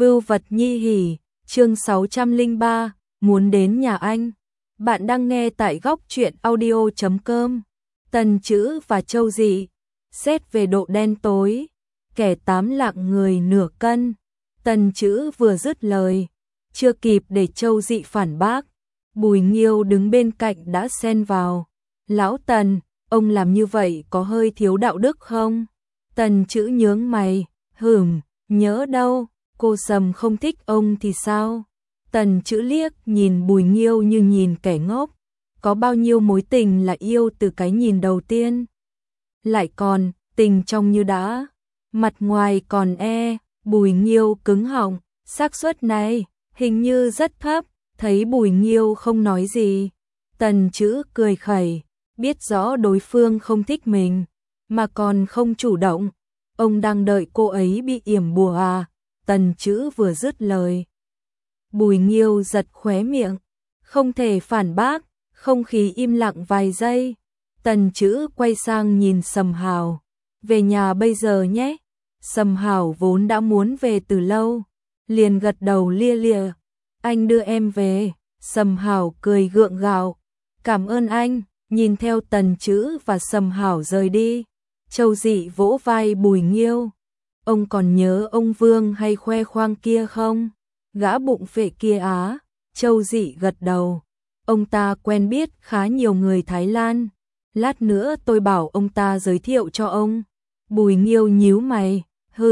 Vưu vật nhi hỉ, chương 603, muốn đến nhà anh. Bạn đang nghe tại góc truyện audio.com. Tần Chữ và Châu Dị. Xét về độ đen tối, kẻ tám lạng người nửa cân. Tần Chữ vừa dứt lời, chưa kịp để Châu Dị phản bác, Bùi Nghiêu đứng bên cạnh đã xen vào. Lão Tần, ông làm như vậy có hơi thiếu đạo đức không? Tần Chữ nhướng mày, nhớ đâu, cô Sầm không thích ông thì sao? Tần Chữ liếc nhìn Bùi Nghiêu như nhìn kẻ ngốc, có bao nhiêu mối tình là yêu từ cái nhìn đầu tiên. Lại còn, tình trong như đã, mặt ngoài còn Bùi Nghiêu cứng họng, xác suất này, hình như rất thấp, thấy Bùi Nghiêu không nói gì. Tần Chữ cười khẩy, biết rõ đối phương không thích mình, mà còn không chủ động. Ông đang đợi cô ấy bị yểm bùa à? Tần Chữ vừa dứt lời, Bùi Nghiêu giật khóe miệng, không thể phản bác, không khí im lặng vài giây. Tần Chữ quay sang nhìn Sầm Hào, về nhà bây giờ nhé. Sầm Hào vốn đã muốn về từ lâu, liền gật đầu lia lịa, anh đưa em về. Sầm Hào cười gượng gạo, cảm ơn anh. Nhìn theo Tần Chữ và Sầm Hào rời đi, Châu Dị vỗ vai Bùi Nghiêu, ông còn nhớ ông Vương hay khoe khoang kia không? Gã bụng phệ kia á? Châu Dị gật đầu, ông ta quen biết khá nhiều người Thái Lan, lát nữa tôi bảo ông ta giới thiệu cho ông. Bùi Nghiêu nhíu mày,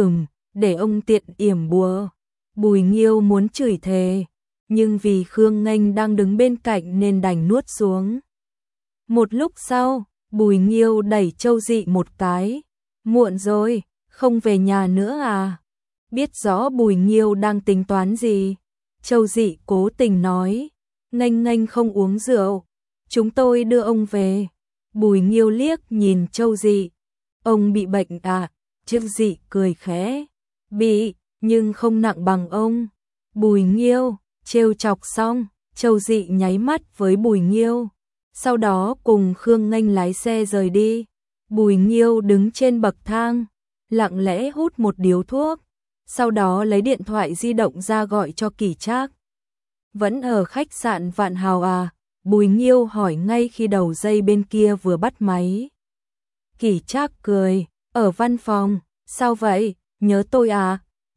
để ông tiện yểm bùa. Bùi Nghiêu muốn chửi thề, nhưng vì Khương Nghênh đang đứng bên cạnh nên đành nuốt xuống. Một lúc sau, Bùi Nghiêu đẩy Châu Dị một cái, muộn rồi, không về nhà nữa à? Biết rõ Bùi Nghiêu đang tính toán gì, Châu Dị cố tình nói, Nghênh không uống rượu, chúng tôi đưa ông về. Bùi Nghiêu liếc nhìn Châu Dị, ông bị bệnh à? Châu Dị cười khẽ, bị, nhưng không nặng bằng ông. Bùi Nghiêu trêu chọc xong, Châu Dị nháy mắt với Bùi Nghiêu, sau đó cùng Khương Nghênh lái xe rời đi. Bùi Nghiêu đứng trên bậc thang, lặng lẽ hút một điếu thuốc, sau đó lấy điện thoại di động ra gọi cho Kỳ Trác. Vẫn ở khách sạn Vạn Hào à? Bùi Nghiêu hỏi ngay khi đầu dây bên kia vừa bắt máy. Kỳ Trác cười, ở văn phòng. Sao vậy, nhớ tôi à?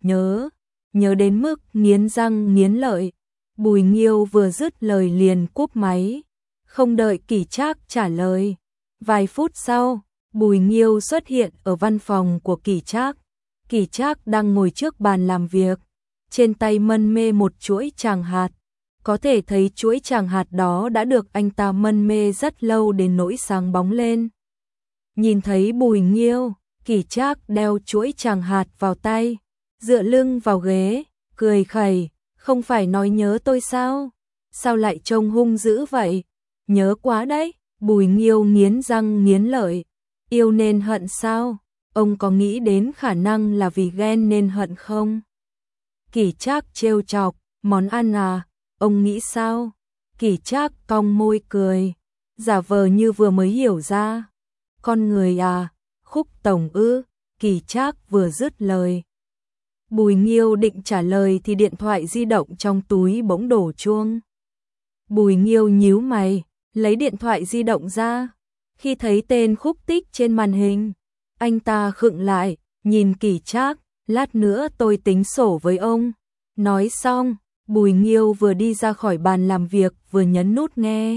Nhớ đến mức nghiến răng nghiến lợi. Bùi Nghiêu vừa dứt lời liền cúp máy, không đợi Kỳ Trác trả lời. Vài phút sau, Bùi Nghiêu xuất hiện ở văn phòng của Kỳ Trác. Kỳ Trác đang ngồi trước bàn làm việc, trên tay mân mê một chuỗi tràng hạt. Có thể thấy chuỗi tràng hạt đó đã được anh ta mân mê rất lâu đến nỗi sáng bóng lên. Nhìn thấy Bùi Nghiêu, Kỳ Trác đeo chuỗi tràng hạt vào tay, dựa lưng vào ghế, cười khẩy, không phải nói nhớ tôi sao? Sao lại trông hung dữ vậy? Nhớ quá đấy. Bùi Nghiêu nghiến răng nghiến lợi, yêu nên hận sao? Ông có nghĩ đến khả năng là vì ghen nên hận không? Kỳ Trác trêu chọc, món ăn à? Ông nghĩ sao? Kỳ Trác cong môi cười, giả vờ như vừa mới hiểu ra. Con người à? Khúc tổng ư? Kỳ Trác vừa dứt lời, Bùi Nghiêu định trả lời thì điện thoại di động trong túi bỗng đổ chuông. Bùi Nghiêu nhíu mày, lấy điện thoại di động ra. Khi thấy tên Khúc Tích trên màn hình, anh ta khựng lại, nhìn Kỳ Trác, lát nữa tôi tính sổ với ông. Nói xong, Bùi Nghiêu vừa đi ra khỏi bàn làm việc vừa nhấn nút nghe.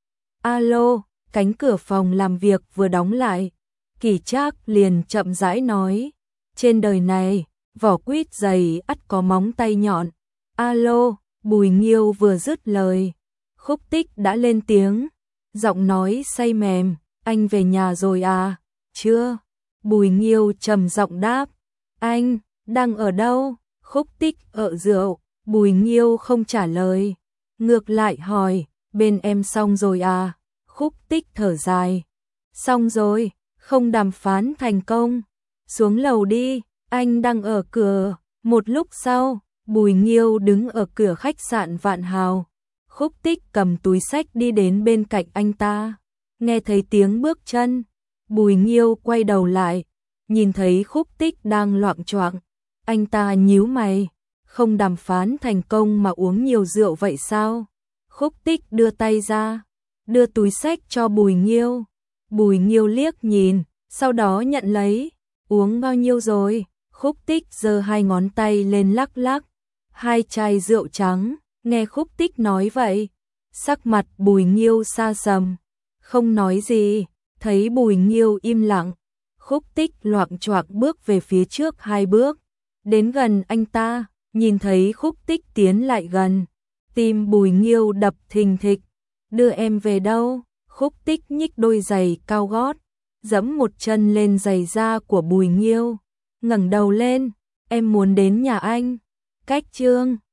Alo, cánh cửa phòng làm việc vừa đóng lại, Kỳ Trác liền chậm rãi nói, trên đời này, vỏ quýt dày ắt có móng tay nhọn. Alo, Bùi Nghiêu vừa dứt lời, Khúc Tích đã lên tiếng, giọng nói say mềm, anh về nhà rồi à? Chưa. Bùi Nghiêu trầm giọng đáp, anh đang ở đâu? Khúc Tích ở rượu. Bùi Nghiêu không trả lời, ngược lại hỏi, bên em xong rồi à? Khúc Tích thở dài, xong rồi, không đàm phán thành công. Xuống lầu đi, anh đang ở cửa. Một lúc sau, Bùi Nghiêu đứng ở cửa khách sạn Vạn Hào. Khúc Tích cầm túi xách đi đến bên cạnh anh ta. Nghe thấy tiếng bước chân, Bùi Nghiêu quay đầu lại, nhìn thấy Khúc Tích đang loạng choạng. Anh ta nhíu mày, không đàm phán thành công mà uống nhiều rượu vậy sao? Khúc Tích đưa tay ra, đưa túi xách cho Bùi Nghiêu. Bùi Nghiêu liếc nhìn, sau đó nhận lấy. Uống bao nhiêu rồi? Khúc Tích giơ hai ngón tay lên lắc lắc. 2 chai rượu trắng. Nghe Khúc Tích nói vậy, sắc mặt Bùi Nghiêu xa sầm, không nói gì. Thấy Bùi Nghiêu im lặng, Khúc Tích loạng choạng bước về phía trước 2 bước, đến gần anh ta, nhìn thấy Khúc Tích tiến lại gần, tim Bùi Nghiêu đập thình thịch. Đưa em về đâu? Khúc Tích nhích đôi giày cao gót, giẫm một chân lên giày da của Bùi Nghiêu, ngẩng đầu lên, em muốn đến nhà anh. Cách Chương